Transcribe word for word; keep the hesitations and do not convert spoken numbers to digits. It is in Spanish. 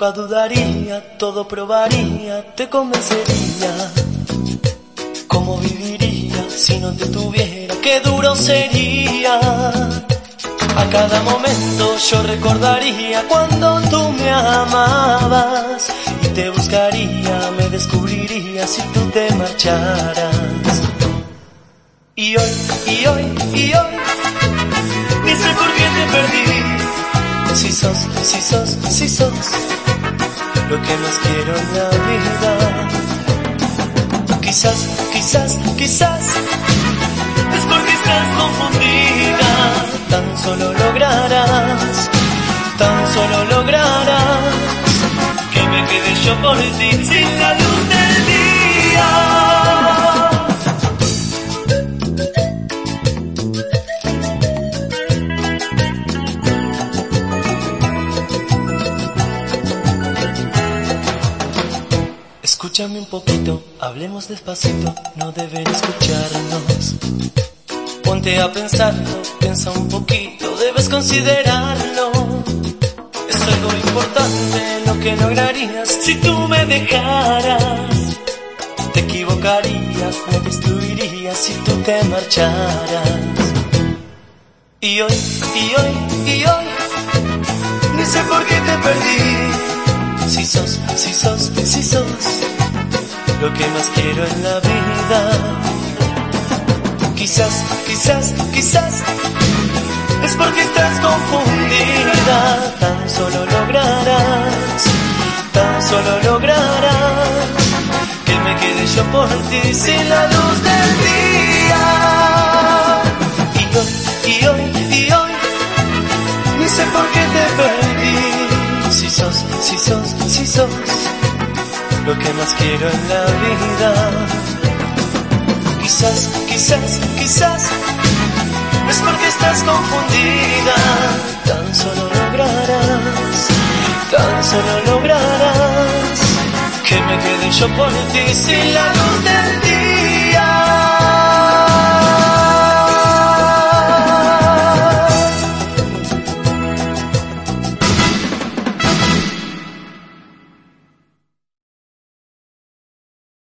nunca dudaría, todo probaría, te convencería. ¿Cómo viviría si no te tuviera? Qué duro sería. A cada momento yo recordaría cuando tú me amabas y te buscaría, me descubriría si tú te marcharas. Y hoy, y hoy, y hoy, ni sé por qué te perdí. Si sos, si sos, si sos lo que más quiero en la vida. Quizás, quizás, quizás es porque estás confundida. Tan solo lograrás, tan solo lograrás que me quede yo por ti sin la luz del día. Escúchame un poquito, hablemos despacito, no deben escucharnos. Ponte a pensarlo, piensa un poquito, debes considerarlo. Es algo importante lo que lograrías si tú me dejaras. Te equivocarías, me destruirías si tú te marcharas. Y hoy, y hoy, y hoy, ni sé por qué te perdí. Si sos, si sos, si sos lo que más quiero en la vida. Quizás, quizás, quizás es porque estás confundida. Tan solo lograrás, tan solo lograrás que me quede yo por ti sin la luz del día. Y hoy, y hoy, y hoy, ni sé por qué te perdí. Si sos, si sos, si sos lo que más quiero en la vida. Quizás, quizás, quizás es porque estás confundida. Tan solo lograrás, tan solo lograrás que me quede yo por ti sin la luz del día.